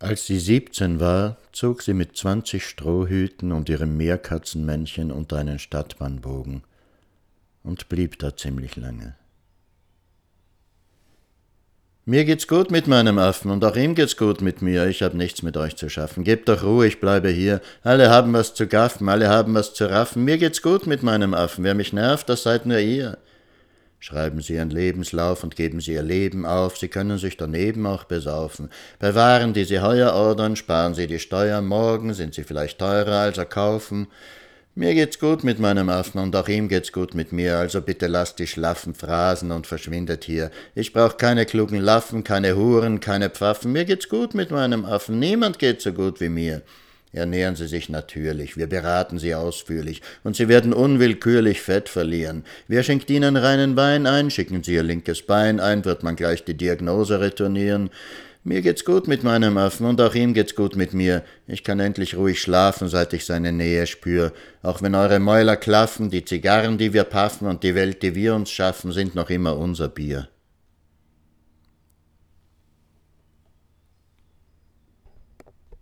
Als sie 17 war, zog sie mit 20 Strohhüten und ihrem Meerkatzenmännchen unter einen Stadtbahnbogen und blieb da ziemlich lange. »Mir geht's gut mit meinem Affen und auch ihm geht's gut mit mir. Ich hab nichts mit euch zu schaffen. Gebt doch Ruhe, ich bleibe hier. Alle haben was zu gaffen, alle haben was zu raffen. Mir geht's gut mit meinem Affen. Wer mich nervt, das seid nur ihr.« Schreiben Sie Ihren Lebenslauf und geben Sie Ihr Leben auf. Sie können sich daneben auch besaufen. Bei Waren, die Sie heuer ordern, sparen Sie die Steuer. Morgen sind sie vielleicht teurer, als erkaufen. Mir geht's gut mit meinem Affen und auch ihm geht's gut mit mir, also bitte lasst die schlaffen Phrasen und verschwindet hier. Ich brauch keine klugen Laffen, keine Huren, keine Pfaffen. Mir geht's gut mit meinem Affen. Niemand geht so gut wie mir. Ernähren Sie sich natürlich, wir beraten Sie ausführlich, und Sie werden unwillkürlich Fett verlieren. Wer schenkt Ihnen reinen Wein ein, schicken Sie Ihr linkes Bein ein, wird man gleich die Diagnose retournieren. Mir geht's gut mit meinem Affen, und auch ihm geht's gut mit mir. Ich kann endlich ruhig schlafen, seit ich seine Nähe spür. Auch wenn eure Mäuler klaffen, die Zigarren, die wir paffen, und die Welt, die wir uns schaffen, sind noch immer unser Bier.